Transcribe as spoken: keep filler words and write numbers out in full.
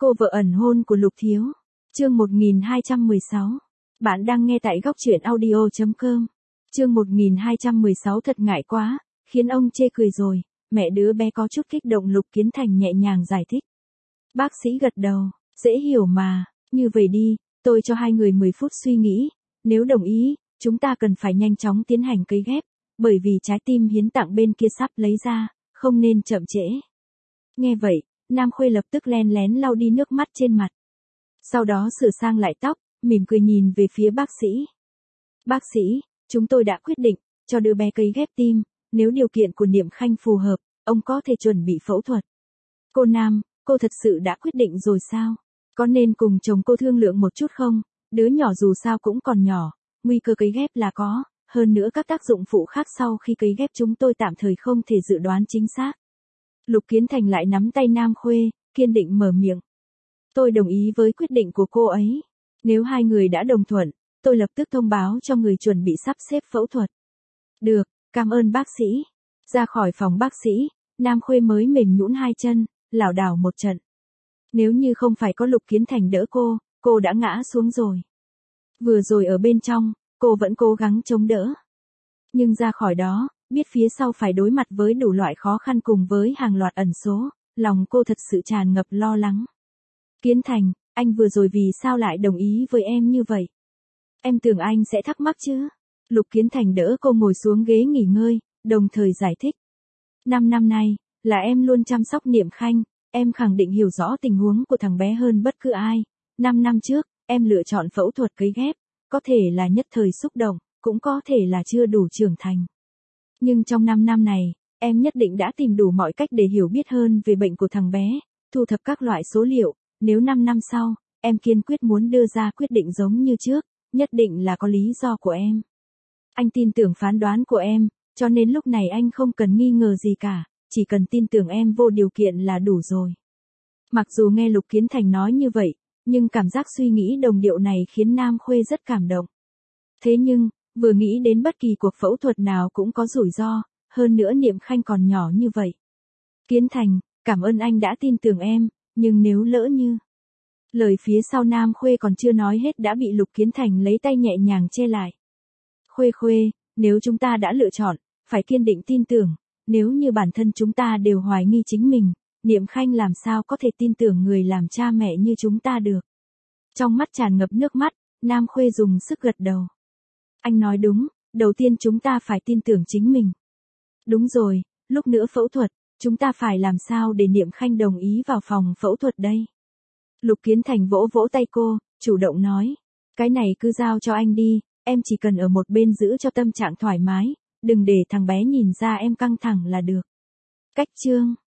Cô vợ ẩn hôn của Lục Thiếu. Chương một nghìn hai trăm mười sáu. Bạn đang nghe tại góc truyện audio chấm com. Chương một nghìn hai trăm mười sáu thật ngại quá, khiến ông chê cười rồi, mẹ đứa bé có chút kích động. Lục Kiến Thành nhẹ nhàng giải thích. Bác sĩ gật đầu, dễ hiểu mà, như vậy đi, tôi cho hai người mười phút suy nghĩ, nếu đồng ý, chúng ta cần phải nhanh chóng tiến hành cấy ghép, bởi vì trái tim hiến tặng bên kia sắp lấy ra, không nên chậm trễ. Nghe vậy, Nam Khuê lập tức len lén lau đi nước mắt trên mặt. Sau đó sửa sang lại tóc, mỉm cười nhìn về phía bác sĩ. Bác sĩ, chúng tôi đã quyết định, cho đứa bé cấy ghép tim, nếu điều kiện của Niệm Khanh phù hợp, ông có thể chuẩn bị phẫu thuật. Cô Nam, cô thật sự đã quyết định rồi sao? Có nên cùng chồng cô thương lượng một chút không? Đứa nhỏ dù sao cũng còn nhỏ, nguy cơ cấy ghép là có, hơn nữa các tác dụng phụ khác sau khi cấy ghép chúng tôi tạm thời không thể dự đoán chính xác. Lục Kiến Thành lại nắm tay Nam Khuê, kiên định mở miệng. Tôi đồng ý với quyết định của cô ấy. Nếu hai người đã đồng thuận, tôi lập tức thông báo cho người chuẩn bị sắp xếp phẫu thuật. Được, cảm ơn bác sĩ. Ra khỏi phòng bác sĩ, Nam Khuê mới mềm nhũn hai chân, lảo đảo một trận. Nếu như không phải có Lục Kiến Thành đỡ cô, cô đã ngã xuống rồi. Vừa rồi ở bên trong, cô vẫn cố gắng chống đỡ. Nhưng ra khỏi đó, biết phía sau phải đối mặt với đủ loại khó khăn cùng với hàng loạt ẩn số, lòng cô thật sự tràn ngập lo lắng. Kiến Thành, anh vừa rồi vì sao lại đồng ý với em như vậy? Em tưởng anh sẽ thắc mắc chứ? Lục Kiến Thành đỡ cô ngồi xuống ghế nghỉ ngơi, đồng thời giải thích. Năm năm nay, là em luôn chăm sóc Niệm Khanh, em khẳng định hiểu rõ tình huống của thằng bé hơn bất cứ ai. Năm năm trước, em lựa chọn phẫu thuật cấy ghép, có thể là nhất thời xúc động, cũng có thể là chưa đủ trưởng thành. Nhưng trong năm năm này, em nhất định đã tìm đủ mọi cách để hiểu biết hơn về bệnh của thằng bé, thu thập các loại số liệu, nếu năm năm sau, em kiên quyết muốn đưa ra quyết định giống như trước, nhất định là có lý do của em. Anh tin tưởng phán đoán của em, cho nên lúc này anh không cần nghi ngờ gì cả, chỉ cần tin tưởng em vô điều kiện là đủ rồi. Mặc dù nghe Lục Kiến Thành nói như vậy, nhưng cảm giác suy nghĩ đồng điệu này khiến Nam Khuê rất cảm động. Thế nhưng, vừa nghĩ đến bất kỳ cuộc phẫu thuật nào cũng có rủi ro, hơn nữa Niệm Khanh còn nhỏ như vậy. Kiến Thành, cảm ơn anh đã tin tưởng em, nhưng nếu lỡ như... Lời phía sau Nam Khuê còn chưa nói hết đã bị Lục Kiến Thành lấy tay nhẹ nhàng che lại. Khuê Khuê, nếu chúng ta đã lựa chọn, phải kiên định tin tưởng, nếu như bản thân chúng ta đều hoài nghi chính mình, Niệm Khanh làm sao có thể tin tưởng người làm cha mẹ như chúng ta được. Trong mắt tràn ngập nước mắt, Nam Khuê dùng sức gật đầu. Anh nói đúng, đầu tiên chúng ta phải tin tưởng chính mình. Đúng rồi, lúc nữa phẫu thuật, chúng ta phải làm sao để Niệm Khanh đồng ý vào phòng phẫu thuật đây? Lục Kiến Thành vỗ vỗ tay cô, chủ động nói. Cái này cứ giao cho anh đi, em chỉ cần ở một bên giữ cho tâm trạng thoải mái, đừng để thằng bé nhìn ra em căng thẳng là được. Cách chương